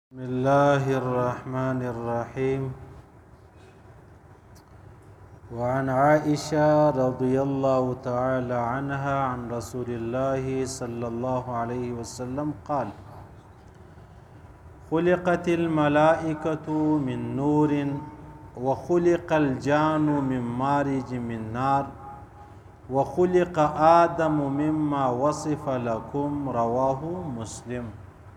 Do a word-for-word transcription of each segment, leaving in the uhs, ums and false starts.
بسم الله الرحمن الرحيم. وعن عائشة رضي الله تعالى عنها عن رسول الله صلى الله عليه وسلم قال: خلقت الملائكة من نور وخلق الجان من مارج من نار وخلق آدم مما وصف لكم. رواه مسلم.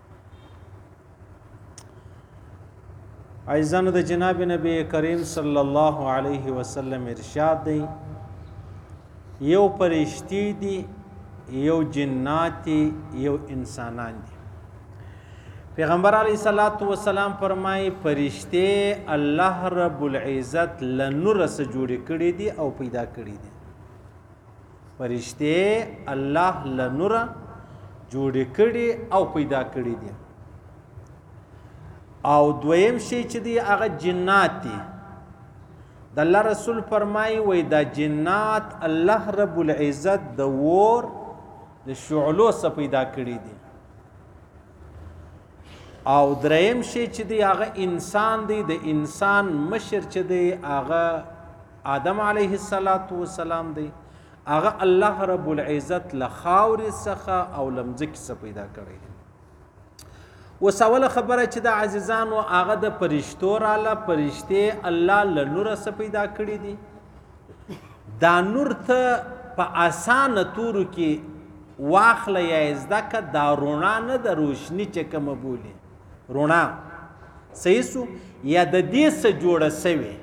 عزیزانو د جناب نبی کریم صلی الله علیه وسلم ارشاد دی: یو پرشتي دي، یو جنات دي، یو انسانان دي. پیغمبر علیه الصلاۃ والسلام فرمایي پرشته الله رب العزت لنور سره جوړ کړي دي او پیدا کړي دي. پرشته الله لنور جوړ کړي او پیدا کړي دي. او دویم شی چې دی هغه جنات دي. د الله رسول فرمایي وای دا جنات الله رب العزت د ور د شعلو څخه پیدا کړي دي. او دریم شی چې دی هغه انسان دی. د انسان مشر چې دی هغه آدم علیه السلام دی. هغه الله رب العزت له خاورې څخه او له مځکې څخه پیدا کړی دی. اوس اوله خبره چې د عزیزانو هغه د پرشتو راله. پرشتې الله له نوره څه پیدا کړي دي. دا نور ته په اسانه تورو کې واخله یا زده که دا رڼا نه د روشني چې کومه بولي رڼا صحیح سو یا د دې څه جوړه سوې.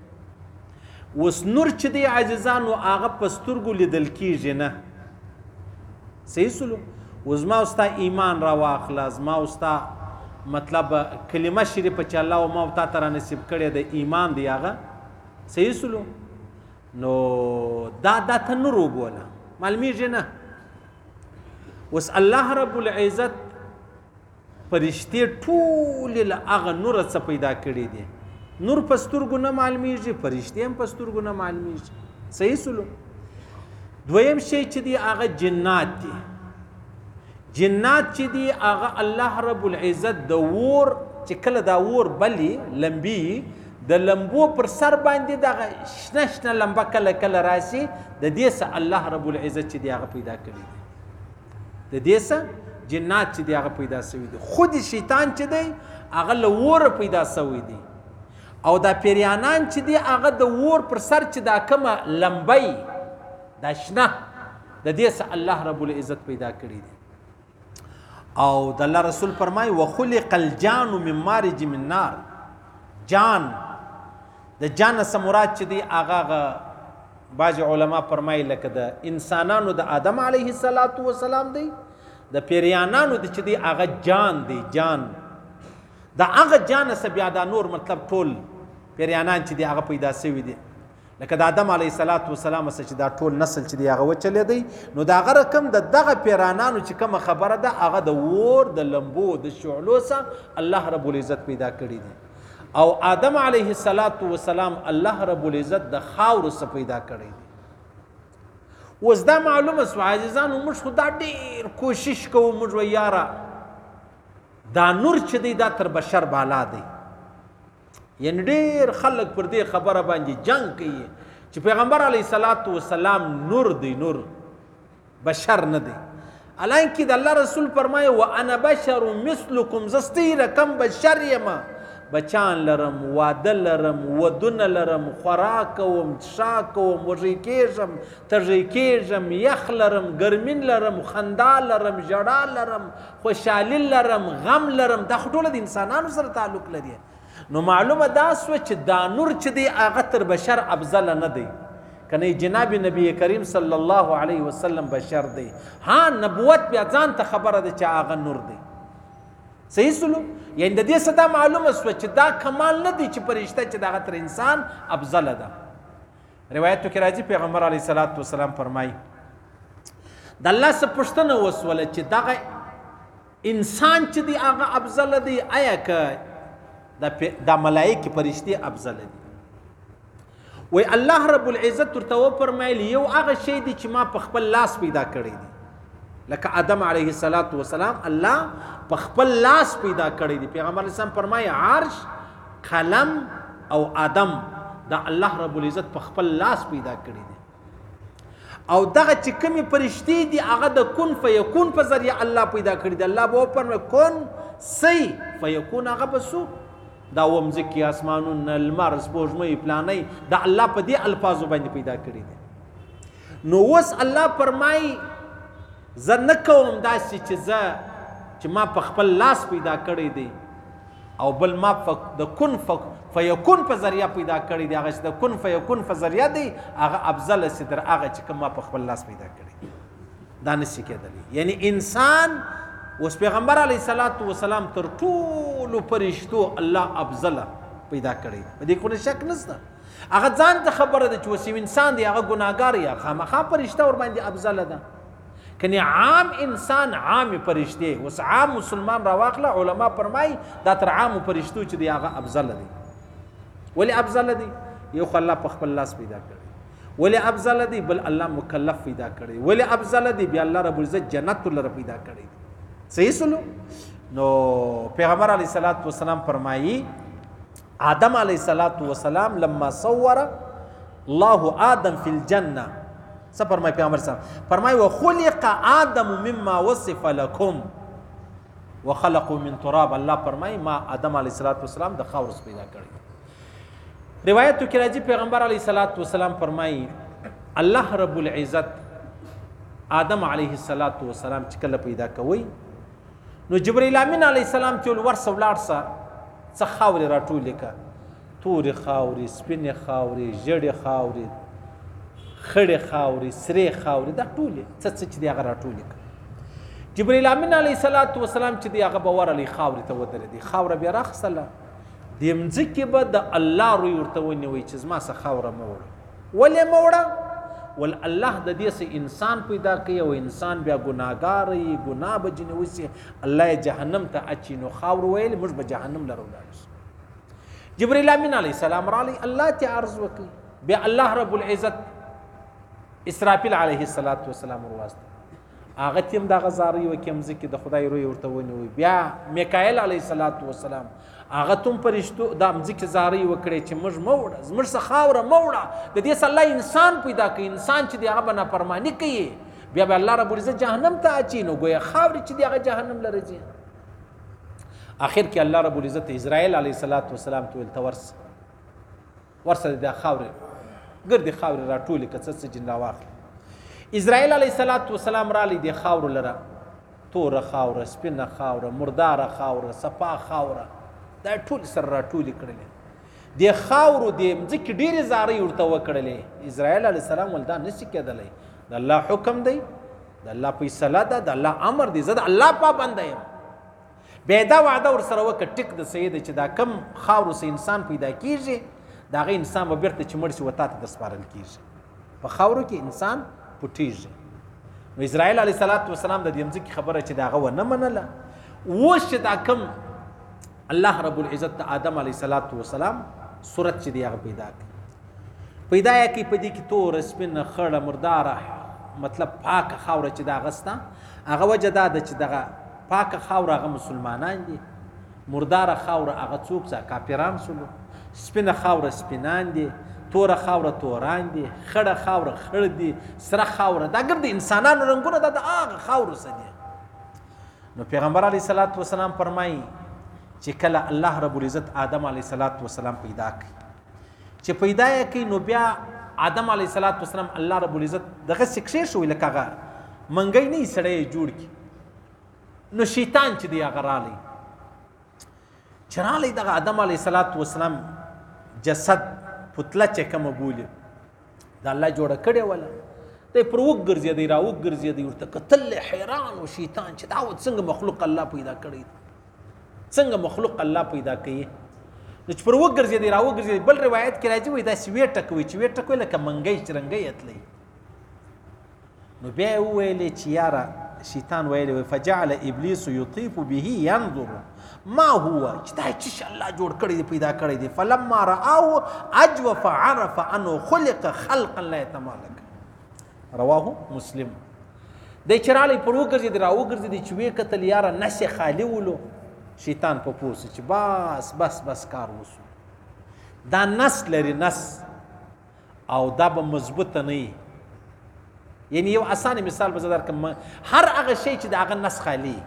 اوس نور چې دی عزیزانو هغه په سترګو لیدل کېږي نه. صحیح سلو اوس ما او ستا ایمان را واخله. زما او ستا مطلب کلمه شریفه چې الله او ما او تا ته را نصیب کړې د ایمان دی هغه صحیح سلو نو دا دا ته نور وبوله معلومیږي نه. اوس الله رب العزت فرشتې ټولې له هغه نوره څه پیدا کړي دي. نور په سترګو نه معلومیږي، فرشتې هم په سترګو نه معلومیږي. صحیح سلو دویم شی چې دی هغه جنات دي. جنات چې دی هغه الله رب العزت د ور چې کله دا ور بلی لمبي د لمبو پر سر باندې دغه شنه شنه لمبه کله کله راسي. د دې څه الله رب العزت چې دی هغه پیدا کړی دی. د دې څه جنات چې دی هغه پیدا شوي دي. خود شیطان چې دی هغه له وره پیدا شوی دی. او دا پیریانان چې دی هغه د ور پر سر چې دا کومه لمبۍ دا شنه د دې څه الله رب العزت پیدا کړی دی. او د الله رسول فرمای وخلق الجان من مارج من نار. جان د جان څخه مراد چې دی هغه بعض علما فرمای لکه د انسانانو د آدم علیه السلام دی. د پیریانانو د چې دی هغه جان دی. جان د هغه جان څخه بیا دا نور مطلب ټول پیریانان چې دی هغه پیدا شوي دي. لکه د آدم علیه السلام څخه چې دا ټول نسل چې دی هغه وچلی دی. نو د هغه رقم د دغه پیرانانو چې کومه خبره ده هغه د اور د لمبو د شعلو څخه الله رب العزت پیدا کړي دي. او آدم علیه السلام الله رب العزت د خاورو څخه پیدا کړي دي. اوس دا معلومه سوه عزیزانو موږ خو دا ډېر کوشش کوو. موږ وایو یاره دا نور چې دی دا تر بشر بالا دی. یعنی ډېر خلک پر دې خبره باندې جنگ کوي چې پیغمبر علیه السلام نور دی، نور بشر نه دی. حالانکه د الله رسول فرمایي وانا بشر مثلکم زه ستاسې رقم بشر یمه. بچان لرم، واده لرم، ودونه لرم، خوراک کوم، څښاک کوم، وږی کېږم، تږی کېږم، یخ لرم، ګرمین لرم، خندا لرم، ژړا لرم، خوشحالي لرم، غم لرم. دا خو ټوله د انسانانو سره تعلق لري. نو معلومه دا سوه چې دا نور چې دی هغه تر بشر افضله نه دی. کنه جناب نبی کریم صلی الله علیه وسلم بشر دی. ها نبوت بیا ځان ته خبره ده چې هغه نور دی. صحیح سلو یعنی د دې څه دا معلومه سوه چې دا کمال نه دی چې فرشته چې دغه تر انسان افضله ده. روایتو کې راځي پیغمبر علیه السلام فرمایي د الله څخه پوښتنه وسوله چې دغه انسان چې دی هغه افضله دی آیا که دا ملائکه فرشتي افضل دي؟ وای الله رب العزت ورته وفرمایل یو هغه شی دی چې ما په خپل لاس پیدا کړی دی. لکه آدم علیه السلام الله په خپل لاس پیدا کړی دی. پیغمبر اسلام فرمایي عرش، قلم او آدم دا الله رب العزت په خپل لاس پیدا کړی دی. او دغه چې کومې فرشتې دي هغه د کن فیکون په ذریعه الله پیدا کړی دی. الله به وفرمایي کن سی فیکون، هغه به سو دا ومځکې اسمانونه لمر سپوږمۍ پلانۍ دا الله په دې الفاظو باندې پیدا کړی دی. نو اوس الله فرمایي زه نه کوم داسې چې زه چې ما په خپل لاس پیدا کړی دی او بل ما د کن فیکون په ذریعه پیدا کړی دی. هغه چې د کن فیکون په ذریعه دی هغه افضل سي تر هغه چې کوم ما په خپل لاس پیدا کړی دا نشي کېدلی. یعنی انسان اوس پیغمبر علیه الصلاۃ والسلام تر ټولو فرشتو الله افضل پیدا کړی په دې کوم شک نشته. هغه ځان ته خبره ده چې اوس انسان دی هغه ګناهګار یا خامخا فرشته ور باندې افضل ده. کنی عام انسان عام فرشته اوس عام مسلمان راواخله علما فرمای دا تر عام فرشتو چې دی هغه افضل دی. ولی افضل دی؟ یو خو الله په خپل لاس پیدا کړی. ولی افضل دی؟ بل الله مکلف پیدا کړی. ولی افضل دی؟ بیا الله رب العزت جنت لره پیدا کړی. صحیح سلو. نو پیغمبر علیه الصلاۃ والسلام فرمایي آدم علیه الصلاۃ والسلام لما صور الله آدم فی الجنه څه فرمایي پیغمبر صاحب؟ فرمایي وخلق آدم مما وصف لكم وخلقوا من تراب. الله فرمایي ما آدم علیه الصلاۃ والسلام د خاور پیدا کړی. روایتو کې راځي پیغمبر علیه الصلاۃ والسلام فرمایي الله رب العزت آدم علیه الصلاۃ والسلام چې کله پیدا کوي نو جبرئیل امین علیه السلام ته ورسه ولاړسه څه خاورې راټولې که تورې خاورې سپینې خاورې ژړې خاورې خړې خاورې سرې خاورې دا ټولې څه څه چې دی هغه راټولې که جبرئیل امین علیه الصلاۃ والسلام چې دی هغه به ورغلی خاورې ته ودرېدی. خاوره بیا راخیستله د مځکې به د الله روی ورته ونیوی چې زما څه خاوره مه وړه. ولې مه وړه؟ ول الله د دې سه انسان پیدا کوي او انسان بیا ګناهګار وي ګناه به ځینې وسي الله یې جهنم ته اچي نو خاور ویل موږ به جهنم لره ولاړ شو. جبرئیل امین علیه السلام راغلی الله ته عرض وکړي. بیا الله رب العزت اسرافیل علیه السلام ورواست هغه تیم دغه زارۍ وکړي مځکې د خدای روی ورته ونیوي. بیا میکایل علیه السلام هغه تم فرشتو دا مځکې زارۍ وکړې چې موږ مه وړه زموږ څه خاوره مه وړه. د دې څه الله انسان پیدا کوي. انسان چې دی هغه به نافرماني کوي بیا به الله رب العزت جهنم ته اچي نو ګویا خاورې چې دی هغه جهنم لره ځي. آخر کې الله رب العزت اسرائیل علیه السلام ته ویل ته ورسه ورسه د خاورې ګردې خاورې راټولې که څه څه جن راواخلي. اسرائیل علیه السلام رالی د خاورو لره توره خاوره سپینه خاوره مرداره خاوره صفا خاوره دا ټول سره راټولې کړلې. د خاورو د مځکې ډېرې زارۍ ورته وکړلې. اسرائیل علیه السلام ول دا نشي کېدلی د الله حکم دی د الله فیصله ده د الله امر دی زه د الله پابنده یم. بیا دا وعده ورسره وکړه ټیک د سیده چې دا کم خاورو سه انسان پیدا کېږي د هغه انسان به بیرته چې مړ شي و تا ته درسپارل کېږي. په خاورو کې انسان پټېږي. نو اسرائیل علیه السلام د دې مځکې خبره چې د هغه ونه منله. اوس چې دا کم الله رب العزت د آدم علیه السلام صورت چې دی هغه پیدا کړي پیدا یې کړي په دې کې توره سپینه خړه مرداره مطلب پاکه خاوره چې دا غسته هغه وجه دا ده چې دغه پاکه خاوره هغه مسلمانان دي. مرداره خاوره هغه څوک څه کافران سولو. سپینه خاوره سپینان دي. توره خاوره توران دي. خړه خاوره خړ دي. سره خاوره دا ګرد انسانانو رنګونه دا د هغه خاورو څه دي. نو پیغمبر علیه الصلاۃ والسلام فرمایي چې کله الله رب العزت آدم علیه السلام پیدا کړي چې پیدا یې کړي نو بیا آدم علیه السلام الله رب العزت دغه سکشې شوی لکه هغه منګی نه سړی جوړ کړي. نو شیطان چې دی هغه رالی چې رالی دغه آدم علیه السلام جسد پتله چې کومه بولي د الله جوړه کړې وله دی پر وګرځېدی را وګرځېدی ورته کتل حیران و شیطان چې دا څنګه مخلوق الله پیدا کړی څنګه مخلوق الله پیدا کوي. نو چې پر وګرځېدی را وګرځېدی بل روایت کې راځي وایي داسې ویې ټکوي چې ویې ټکوي لکه منګی چې رنګی اتلی. نو بیا یې وویلې چې یاره شیطان ویلی فجعل ابلیس یطیف به ینظر ما هو چې دا چې الله جوړ کړی دی پیدا کړی دی. فلما رآه اجوف عرف انه خلق خلقا لا يتمالك رواه مسلم. دی چې رالی پر وګرځېد را وګرځېدی چې ویې کتل یاره نس یې خالي ولو شیطان په پوه سو چې بس بس بس کار وسو دا نس لري نس او دا به مضبوطه نه وي یعنی یو اسانه مثال به زه درکړم هر هغه شی چې د هغه نس خالي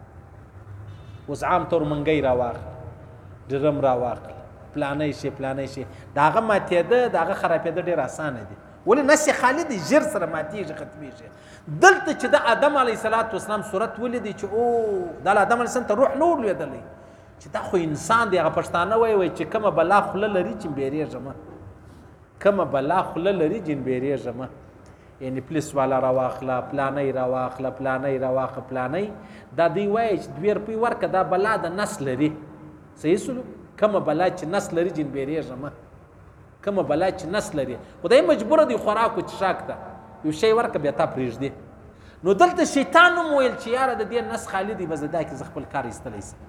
اوس عام طور منګی راواخله ډرم راواخله پلانی شي پلانی شي د هغه ماتېده د هغه خرابېده ډېر اسانه دي ولې نس یې خالي دی ژر سره ماتېږي ختمېږي دلته چې د آدم علیه صلات وسلام صورت ولیدی چې او دا له آدم علیه السلام ته روح نه ولوېدلی چې دا خو انسان دی هغه پښتانه وایي وایي چې کومه بلا خوله لري چې بیریږمه کومه بلا خوله لري چې بیریږمه یعنی پولیس والا راواخله پلانی راواخله پلانی راواخله پلانی دا دوی وایي چې دوی روپۍ ورکړه دا بلا د نس لري صحیح سلو کومه بلا چې نس لري چې بیریږمه کومه بلا چې نس لري خدای مجبوره دی خوراکو څښاک ته یو شی ورکړه بیا تا پرېږدي نو دلته شیطان هم ویل چې یاره د دې نس خالي دی به زه دا کې زه خپل کار ایستلی سم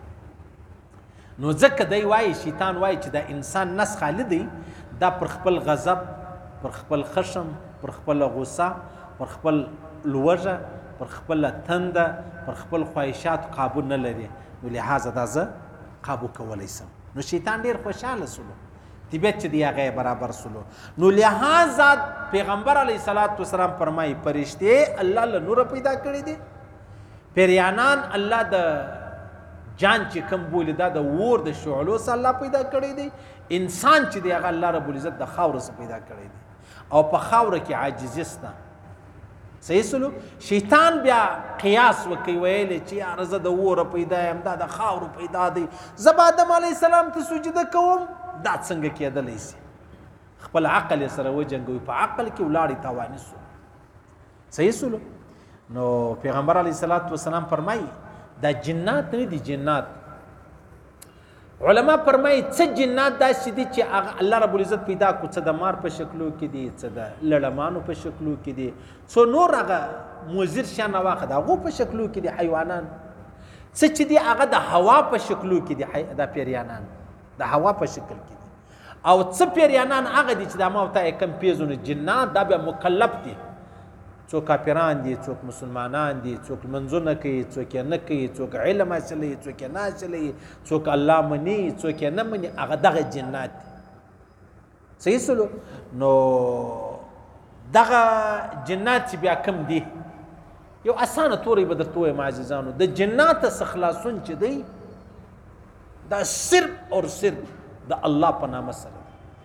نو ځکه دی وایي شیطان وایي چې دا انسان نس خالي دی دا پر خپل غضب پر خپل خشم پر خپل غصه پر خپل لوږه پر خپل تنده پر خپل خواهشات قابو نه لري نو لحاظه دا زه قابو کولی سم نو شیطان ډېر خوشحاله سلو طبیعت چې دی هغه برابر سلو نو لحاظه پیغمبر علیه صلات وسلام فرمایي فرشتې الله له نوره پیدا کړي دي پیریانان الله د جان چې کم بولي دا د اور د شعلو سره الله پیدا کړی دی انسان چې دی هغه الله رب العزت د خاورو سره پیدا کړی دی او په خاوره کې عاجزي شته صحیح سلو شیطان بیا قیاس وکوي ویلی چې یاره زه د اوره پیدا یم دا د خاورو پیدا دی زه به آدم علیه السلام ته سجده کوم دا څنګه کېدلی سي خپل عقل یې سره وجنګوي په عقل کې ولاړې تاواني سو صحیح سلو نو پیغمبر علیه الصلاة والسلام فرمایي دا جنات نه دي جنات علما فرمایي څه جنات داسې دي چې الله رب العزت پیدا کو څه د مار په شکلو کې دي څه د لړمانو په شکلو کې دي څو نور هغه مضر شیان واخه د هغو په شکلو کې دي حیوانان څه چې دي هغه د هوا په شکلو کې دي د پیریانان د هوا په شکل کې دي او څه پیریانان هغه دي چې د ما ته کم پیزونه جنات دا بیا مکلف دي څوک کافران دي څوک مسلمانان دي څوک منځونه کوي څوک یې نه کوي څوک علم حاصلوي څوک یې نه حاصلوي څوک الله مني څوک یې نه مني هغه دغه جنات دي صحیح سلو نو دغه جنات چې بیا کم دي یو اسانه تورې به درته ووایم عزیزانو د جنات څخه خلاصون چې دی دا صرف اور صرف د الله په نامه سره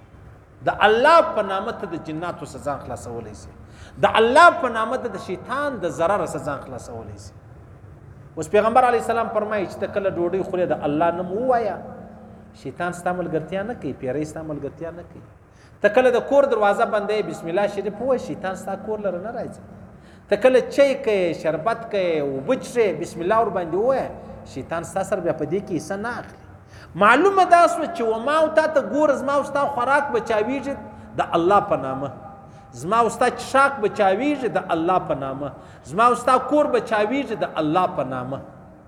د الله په نامه ته د جناتو څخه ځان خلاصولی شي د الله په نامه د شیطان د ضرر څخه ځان خلاصولی شي اوس پیغمبر علیه السلام فرمایي چې ته کله ډوډۍ خورې د الله نوم ووایه شیطان ستا ملګرتیا نه کوي پیری ستا ملګرتیا نه کوي ته کله د کور دروازه بندوې بسم الله شریف ووایه شیطان ستا کور لره نه راځي ته کله چای کوې شربت کوې اوبه څښې بسم الله ورباندې ووایه شیطان ستا سره بیا په دې کې حصه نه اخلي معلومه دا سوه چې وما او تا ته ګوره زما او ستا خوراک به چاویږي د الله په نامه زما او ستا چښاک به چاویږي د الله په نامه زما او ستا کور به چاویږي د الله په نامه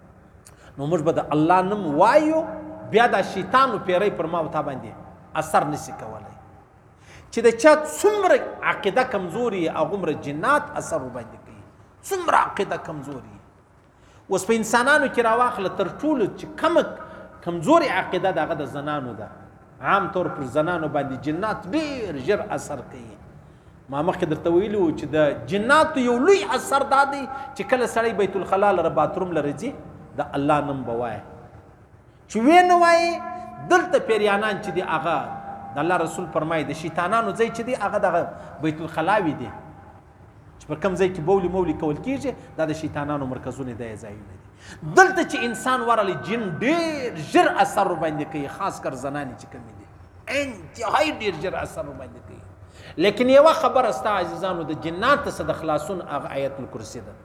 نو موږ به د الله نوم وایو بیا دا شیطان و پیری پر ما او تا باندې اثر نسی کولی چې د چا څومره عقیده کمزوري هغومره جنات اثر ورباندې کوي څومره عقیده کمزوري اوس په انسانانو کې راواخله تر ټولو چې کمه کمزوري عقیده دغه د زنانو ده عام طور پر زنانو باندې جنات ډېر ژر اثر کوي ما مخکې درته ویلي وو چې د جناتو یو لوی اثر دا دی چې کله سړی بیت الخلا لره باتروم لره ځي د الله نوم به وایه چې ویې نه وایي دلته پیریانان چې دي هغه د الله رسول فرمایي د شیطانانو ځای چې دی هغه دغه بیت الخلاوي دی چې پر کوم ځای کې بولي مولي کول کېږي دا د شیطانانو مرکزونه دی ځایونه دي دلته چې انسان ورلی جن ډېر ژر اثر ورباندې کوي خاص کر زنانې چې کومې دي انتهایی ډېر ژر اثر ورباندې کوي لیکن یوه خبره ستا عزیزانو د جنات څخه د خلاصون هغه آیت الکرسي ده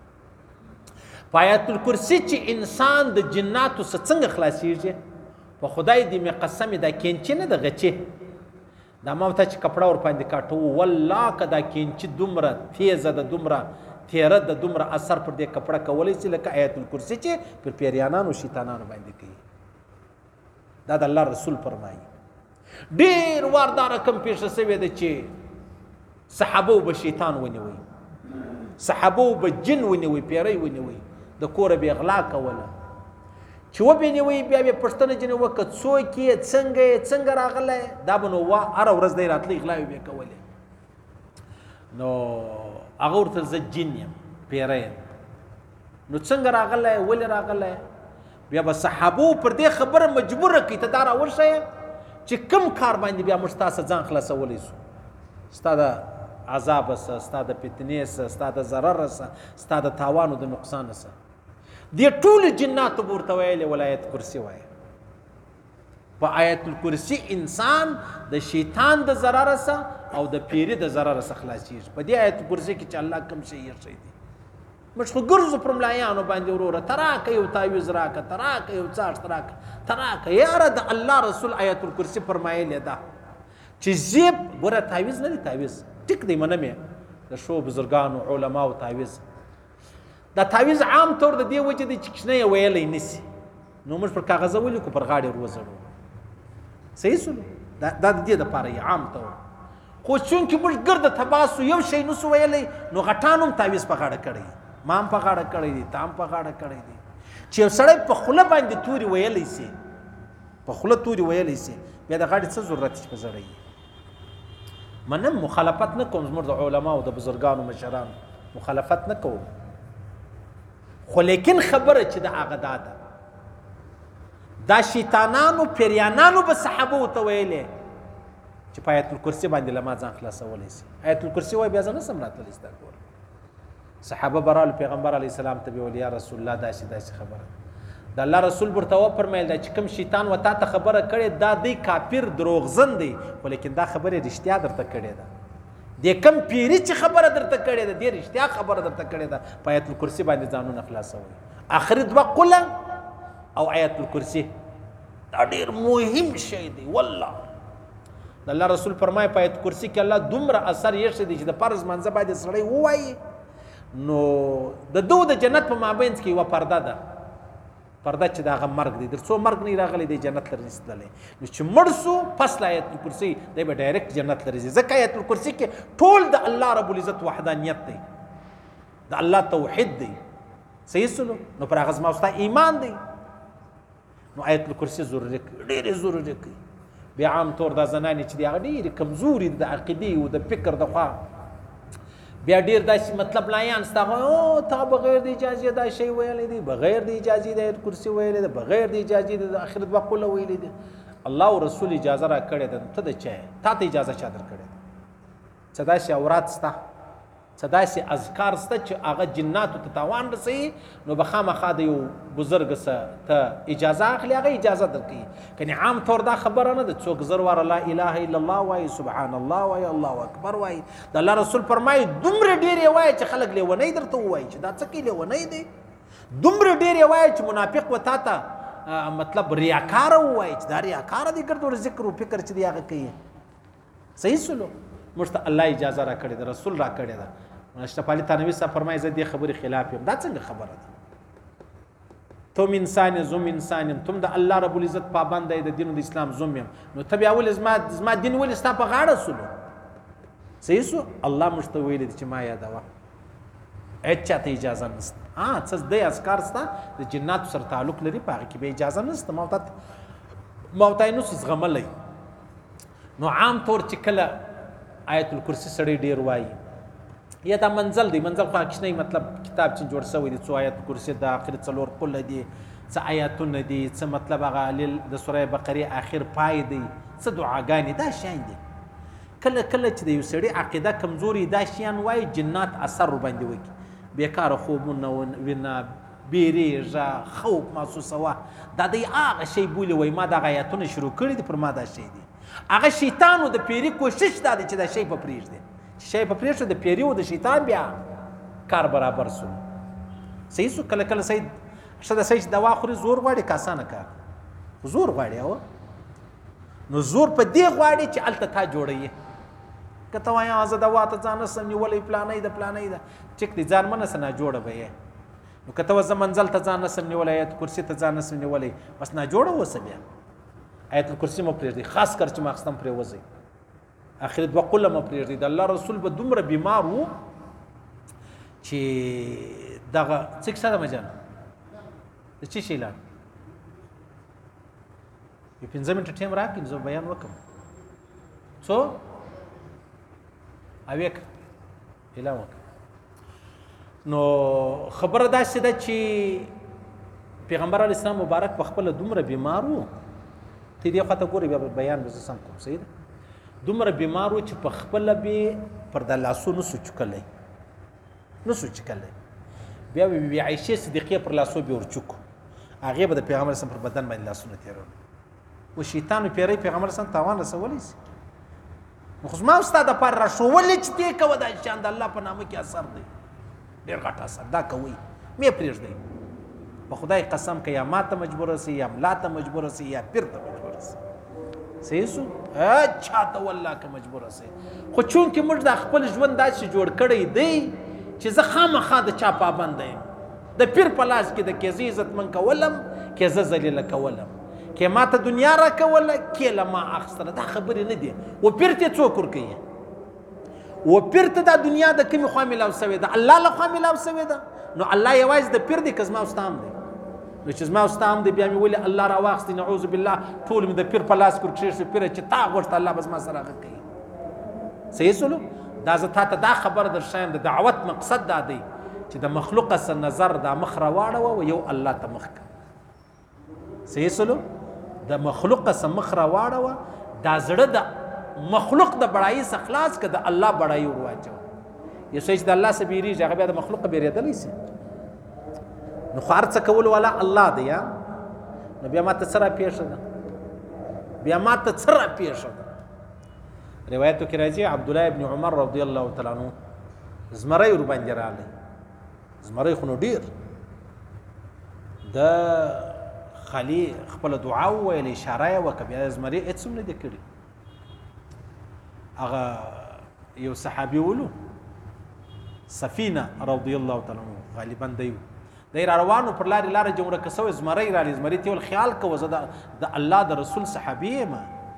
په آیت الکرسي چې انسان د جناتو څخه څنګه خلاصیږي په خدای دې مې قسم دا کینچې نه ده غچې دا ما ته چې کپړه ورباندې کاټو والله که دا کینچې دومره تیزه ده دومره تیره د دومره اثر پر دې کپړه کولی شي لکه آیت الکرسي چې پر پیریانانو شیطانانو باندې کوي دا د الله رسول فرمایي ډېر وار دا رقم پیښه شوې ده چې صحابو به شیطان ونیوي صحابو به جن ونیوي پیری ونیوي د کوره به اغلا کوله چې و به نیوي بیا به پښتنه جن وکړه څوک یې څنګه څنګه راغله دا به نو وا هر ورځ دی راتلی اغلاوي به کولې نو هغه ورته زه جن یم پیری نو څنګه راغله ولې راغله بیا به صحابو پر دې خبره مجبوره کړي ته دا راورشه چې کم کار باندې بیا موږ تاسو ځان خلاصولی سو ستا د عذاب سه ستا د فتنې سه ستا د ضرر سه ستا د تاوان او د نقصان سه دې ټولو جناتو به ورته ویلې ولایت کرسي وایه په آیت الکرسي انسان د شیطان د ضرر سه او د پیري د ضرر سه خلاصېږي په دې آیت الکرسي کې چې الله کوم شی یې شی دی موږ خو ګرځو پر ملایانو باندې وروره ته راکه یو تعویض راکه ته راکه یو څاښت راکه ته راکه یاره د الله رسول آیت الکرسي فرمایلې ده چې زیب ګوره تعویض نه دی تعویض ټیک دی منم یې د شو بزرګانو علماو تعویض دا تعویض عام طور د دې وجې دی چې کښنه یې ویلی نسي نو موږ پر کاغذه ولیکو پر غاړې وروزړو صحیح سلو دا د دې دپاره یې عام طور خو چونکې موږ ګرده تباسو یو شی نسو ویلی نو غټان هم تعویض په غاړه کړی ما هم په غاړه کړی دی تا هم په غاړه کړی دی چې یو سړی په خوله باندې توري ویلی سي په خوله توري ویلی سي بیا د غاړې څه ضرورت چې په زړی منم مخالفت نه کوم زموږ د علماو د بزرګانو مشرانو مخالفت نه کوم خو لیکن خبره چې د هغه دا ده دا شیطانانو پیریانانو به صحابو ته ویلې چې په آیت الکرسي باندې له ما ځان خلاصولی سي آیت الکرسي وایي بیا زه نسم راتلی ستا کور صحابه برالو پیغمبر علیه السلام ته به ویل یا رسول الله داسې داسې خبره د الله رسول ورته وفرمیل دا چې کوم شیطان و تا ته خبره کړې دا دی کافر دروغزن دی خو لیکن دا خبره رښتیا درته کړې ده د کم پیری چې خبره درته کړې ده دې رښتیا خبره درته کړې ده په آیت الکرسي باندې ځانونه خلاصوي آخري دوه قله او آیت الکرسي دا ډېر مهم شی دی والله د الله رسول فرمایي په آیت الکرسي کې الله دومره اثر یې دی چې د فرض منځه باندې سړی ووایي نو د دو د جنت په مابینځ کې یوه پرده ده پرده چې د هغه مرګ دی در څو مرګ نه راغلی دی جنت ته رسېدلی نو چې مړ سو پس له آیت الکرسي دی به ډایرکټ جنت ته رسي ځکه آیت الکرسي کې ټول د الله رب العزت وحدانیت دی د الله توحید دی صحیح سلو نو پر هغه زما ستا ایمان دی نو آیت الکرسي ضروري کوي ډېرې ضروري کوي بیا عام طور دا زنانې چې دی هغه ډېرې کمزوري دي د عقیدې او د فکر د خوا بیا ډیر داسې مطلب لایان ستا او تا بغیر د اجازې دا شی ویلی دی بغیر د اجازې د آیت کرسي ویلی دی بغیر د اجازې د آخرت دوه قله ویلی دی الله او رسول اجازه را کړې ده ته د چا تا ته اجازه چا در کړې ده څه داسې اورات سته څه داسې اذکار سته چې هغه جناتو ته تاوان رسوي نو به خامخا د یو بزرګ څه ته اجازه اخلي هغه اجازه درکوي کنې عام طور دا خبره نه ده څوک زر واره لا اله الا الله وایي سبحان الله وایي الله اکبر وایي د الله رسول فرمایي دومره ډېر یې وایي چې خلک لیونی درته ووایي چې دا څه کوي لیونی دی دومره ډېر یې وایي چې منافق و تا ته مطلب ریاکاره ووایي چې دا ریاکاره دی ګرد ور ذکر و فکر چې دی هغه کوي صحیح سلو موږ ته الله اجازه را کړې ده رسول را کړې ده اشرف علي تنوي صاحب فرمایي زه دې خبرې خلاف یم دا څنګه خبره ده تم انسان زم انسان تم د الله رب العزت پابند دی د دین د اسلام زم یم نو ته بیا ولې زما زما دین ولې ستا په غاړه سولو صحیح سو الله موږ ته ویلي دي چې ما یادوه هېڅ چاته اجازه نشته ها څه دی اذکار سته د جناتو سره تعلق لري په هغې کې به اجازه نشته ما ورته ما ورته یې نسو زغملی نو عام طور چې کله آیت الکرسي سړی ډېر وایي یا دا منزل دی منزل خو کښنی مطلب کتاب چې جوړ شوی دی څو آیت کرسي د آخر څلور قله دي څه آیاتونه دي څه مطلب هغه د سوره بقرې آخر پای دی څه دعاګانې دا شیان دي کله کله چې د یو سړي عقیده کمزوري دا شیان وایي جنات اثر ورباندې وکړي بېکاره خوبونه وینه بیریږه خوب محسوسوه دا دی هغه شی بولي وایي ما دغه آیاتونه شروع کړي دي پر ما دا شی دی هغه شیطانو د پیري کوشش دا دی چې دا شی په پرېږدي شی په پرېښود د پیري او د شیطان بیا کار برابر سو صحیح سو کله کله سید ښه د سید دوا خوري زور غواړي که اسانه کار زور غواړي او نو زور په دې غواړي چې هلته تا جوړوي که ته وایې زه دوا ته ځان نسم نیولی پلانۍ ده پلانۍ ده ټیک دی ځان مه نسه ناجوړه به یې نو که ته زه منزل ته ځان نسم نیولی آیت کرسي ته ځان نسم نیولی بس ناجوړه اوسه بیا آیت الکرسي مه پرېږدئ خاص کر چې ماخستن پرې وځئ آخر دوه قله مه پرېږدئ د الله رسول به دومره بیمار و چې دغه څه کیسه ده مجان د څه شي لاړ یو پنځه منټه ټایم راکړئ زه بیان وکړم څو اویک اعلان وکړه نو خبره داسې ده چې پیغمبر علیه السلام مبارک په خپله دومره بیمار و ته دې خواته ګورې بیا بیان به زه سم کوم صحیح ده دومره بیمار و چې په خپله به پر د لاسو نسو چکلی نسو چکلی بیا به بی عایشې صدیقې پر لاسو بیا ورچکو هغې به د پیغمبر اسلام پر بدن باندې لاسونه تېرول و شیطان پیری پیغمبر اسلام تاوان رسولی شي نو خو زما ستا دپاره راښولې چې دې کوه دا شیان د الله په نامه کې اثر دی ډېر غټ اثر دا کوئ مې پرېږدئ په خدای قسم که یا ما ته مجبوره سي یا ملا ته مجبوره سي یا پیر ته مجبوره سي صحیح سو چا ته والله که مجبوره سي خو چونکې موږ دا خپل ژوند داسې جوړ کړی دی چې زه خامخا د چا پابنده یم د پیر په لاس کې د کې زه عزتمن کولم کې زه ذلیله کولم کې ما ته دنیا را کوله کې له ما اخیستله دا خبرې نه دي و پیر ته څوک ورکوي و پیر ته دا دنیا د کومې خوا میلاو سوې ده الله له خوا میلاو سوې ده نو الله یوازې د پیر دی که زما او ستا هم دی نو چې زما او ستا هم دی بیا مې ولې الله راواخیستې نعوذ بالله ټول مې د پیر په لاس کې ورکښېږي پیره چې تا غوښته الله به زما سره هغه کوي صحیح سولو دا زه تا ته دا خبره در ښیم د دعوت مقصد دا دی چې د مخلوقه څه نظر دا مخ راواړوه و یو الله ته مخ کړه صحیح سولو د مخلوقه څه مخ راواړوه دا زړه د مخلوق د بړایي څه خلاص که د الله بړایي ور واچوه یو څه چې د الله څه بیریږي هغه بیا د مخلوقه بیرېدلی شي نو خو هر څه کول والا الله دی یا نو بیا ما ته څه راپېښه ده بیا ما ته څه راپېښه ده روایتو کې راځي عبدالله ابن عمر رضی الله تعالی عنه زمری ورباندې راغلی زمری خو نو ډېر د خالي خپله دعا وویل اشاره یې وکړه بیا زمري هېڅ هم نه دی کړي هغه یو صحابي ولو سفینه رضی الله تعالی عنه غالبا دی دی را روانو پر لارې لاره جمرکه سوی زمری راغلی زمري ته ویل خیال کوه زه د الله د رسول صحابي یم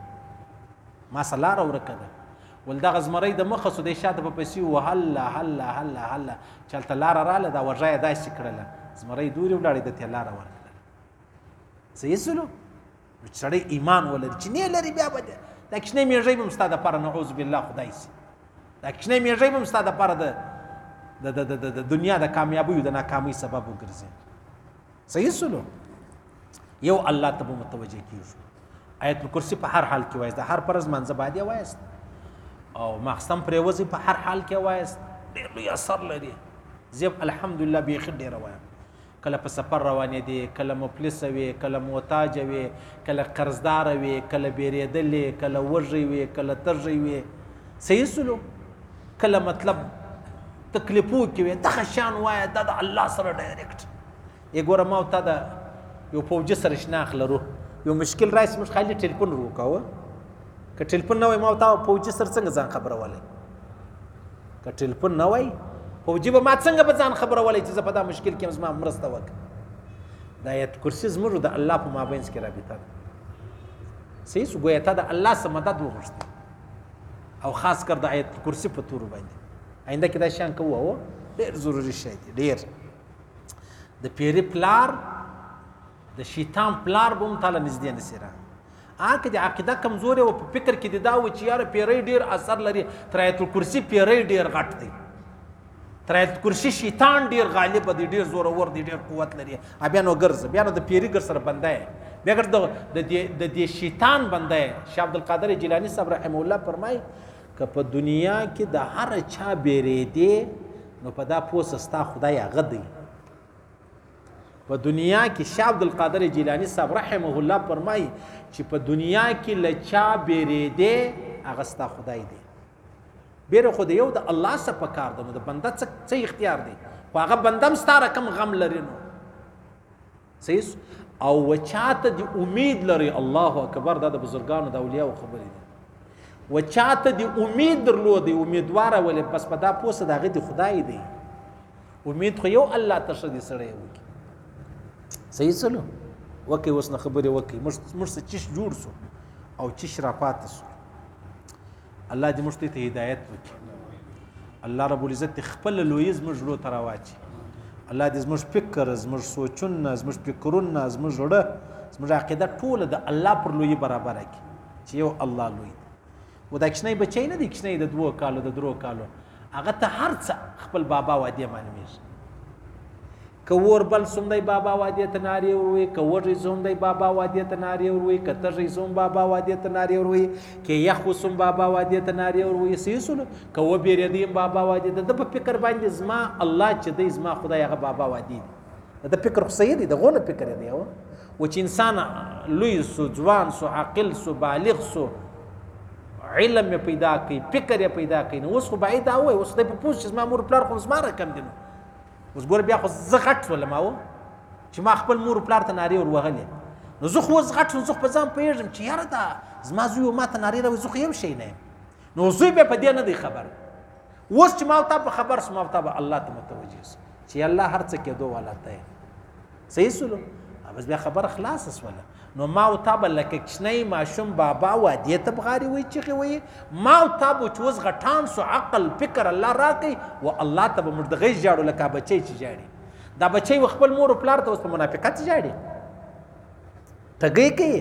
ما څه لاره ورکه ده ول دغه زمری د مخه سو دی شاته په پسې و هله هله هله هله چې هلته لاره راله دا وژه یې داسې کړله زمری دورې ولاړې ده ته لاره ورکړه صحیح سلو سړی ایمان ولري چې نه لري بیا به دا کښنۍ میږی به هم ستا دپاره نعوذ بالله خدای سي دا کښنۍ میږی به هم ستا دپاره د د دنیا د کامیابیو د ناکامۍ سبب وګرځي صحیح سلو یو الله ته به متوجه کېږو آیت الکرسي په هر حال کې وایست د هر فرض منځه باید یې وایست او ماخستن پرېوځي په هر حال کې وایست ډېر لوی اثر لري زه الحمدلله بیخي ډېره وایم کله په سفر روانې دي کله مفلسه وي کله محتاجه وي کله قرضداره وي کله بیرېدلې کله وږی وي کله تږی وي صحیح سلو کله مطلب تکلیفو کې وي دغه شان وایه دا د الله سره ډایرکټ یې ګوره ما او تا د یو فوجي سره شناخت لرو یو مشکل راشي موږ خالي ټلیفون وکاوه که ټلیفون نه وای ما او تا فوجي سره څنګه ځان خبرولی که ټلیفون نه وای فوجي به ما څنګه به ځان خبرولی چې زه په دا مشکل کې یم زما مرسته وکړه دا آیت کرسي زموږ د الله په مابینځ کې رابطه ده صحیح سو ګویا تا د الله څه مدد وغوښتې او خاص کر د آیت کرسي په تورو باندې آینده کې دا شیان کوو او ډېر ضروري شی دی ډېر د پیري پلار د شیطان پلار به هم تاله نږدې نسي را هغه که د عقیده کمزورې و په فکر کې د دا و چې یاره پیری ډېر اثر لري تر آیت الکرسي پیری ډېر غټ دی تر آیت الکرسي شیطان ډېر غالب دی ډېر زورور دی ډېر قوت لري بیا نو ګرځه بیا نو د پیري ګر سره بنده یې بیا ګر د دې شیطان بنده یې شاه عبدالقادر جیلاني صاحب رحمه الله فرمایي که په دنیا کې د هر چا بیرېدې نو په دا پوسه ستا خدای هغه دی په دنیا کې شاه عبدالقادر جیلاني صاحب رحمه الله فرمایي چې په دنیا کې له چا بیرېدې هغه ستا خدای دی بیره خو د یو د الله څه پکار ده نو د بنده څه اختیار دی خو هغه بنده هم ستا رقم غم لري نو صحیح او و چاته د امید لري الله اکبر دا د بزرګانو د اولیاو خبرې دي و چاته د امید درلودي امیدواره ولې بس په دا پوسه د هغې د خدای دی امید خو یو الله ته ښه دی سړی وکړي صحیح سلو وکړئ اوس نه خبرې وکړئ موږ څه چیش جوړ سو او چیش راپاته سو الله دې موږ ته هدایت وکړي الله رب العزت خپل لوی زموږ زړه ته راواچي. الله دې زموږ فکر، زموږ سوچونه، زموږ فکرونه، زموږ زړه، زموږ عقیده ټوله د الله پر لوی برابره کړي چې یو الله لوی دی. و دا کشنی بچی نه دی، کشنی د دوه کالو د درو کالو، هغه ته هر څه خپل بابا وادي معلومیږي. که ور بل سوم دی بابا وادي ته نارې وروي، که وږی سوم دی بابا وادي ته نارې وروي، که تږی سوم بابا وادي ته نارې وروي، که یخ وسوم بابا وادي ته نارې وروي. صحیح سولو که وبېرېدی بابا وادي ته، د په فکر باندې زما الله چې دی زما خدای هغه بابا وادي دی. د فکر خو صحیح دی، د غونه فکر دی و و چې انسان لوی سو، ځوان سو، عاقل سو، بالغ سو، علم یې پیدا کوي، فکر یې پیدا کوي. نو اوس خو باید دا ووایي، اوس خدای په پوه چې زما مور پلار خو زما رقم دي. نو اوس ګوره بیا خو زه غټ شولم او چې ما خپل مور پلار ته نارې ور وهلې. نو زه خو اوس غټ شوم، زه خو په ځان پوهېږم چې یاره دا زما زوی ما ته نارې راوړي، زه خو یو شی نه یم. نو زوی بیا په دې نه دی خبر. اوس چې ما او تا په خبر سو، ما او تا به الله ته متوجه سو چې الله هر څه کېدو والا ته. صحیح سولو بس بیا خبره خلاصه سوله. نو ما او تا به لکه کشنی ماشوم بابا وادي ته بغاري وایي، چغې وایي. ما او تا به چې اوس غټان سو، عقل فکر الله راکوي و الله ته به موږ د غیږ ژاړو لکه بچی چې ژاړي. دا بچی و خپل مور و پلار ته اوس په منافقت ژاړي، ټګۍ کوي،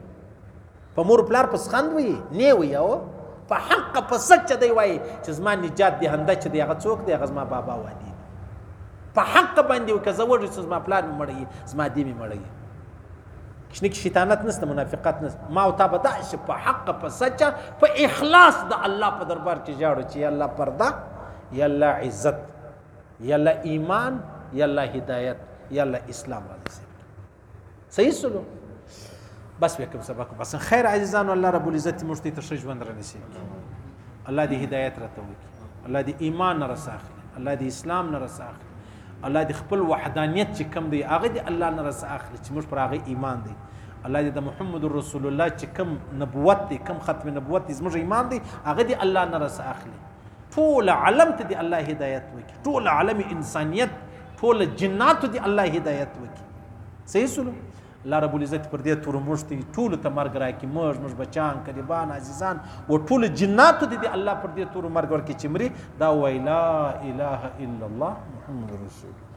په مور و پلار په سخند وایي، نه وایي او په حق په سچ دی وایي چې زما نجات دهنده چې دی هغه څوک دی، هغه زما بابا وادي دی. په حق باندې که زه وږی سو، زما پلار مې مړی، زما دې مې مړی. کشنه کې شیطانت نسته، منافقت نسته. ما او تا به داسې په حق په سچه په اخلاص د الله په دربار کې ژاړو چې یا الله پرده، یا الله عزت، یا الله ایمان، یا الله هدایت، یا الله اسلام را نصیب. صحیح سلو بس بیا کوم سبق بس خیر عزیزانو، الله رب العزت موږ ته ښه ژوند را نصیب کړي. الله دې هدایت راته وکړي، الله دې ایمان نه رساخلي، الله دې اسلام نه رساخلي، الله دې خپل وحدانیت چې کم دی هغه دې الله نه رس اخلي چې موږ پر هغه ایمان دی. الله دې د محمد رسول الله چې کم نبوت دی، کم ختم نبوت دی زموږ ایمان دی، هغه دې الله نه رس اخلي. ټول عالم ته دې الله هدایت وکړي، ټول عالم انسانیت، ټول جنات دې الله هدایت وکړي. صحیح سلو الله رب العزت پر دې تور موږ ته ټول ته مرګ راکړي، موږ موږ بچان قریبان عزیزان و ټول جنات دې الله پر دې تور مرګ ورکړي چې مري دا وای لا اله الا الله محمد رسول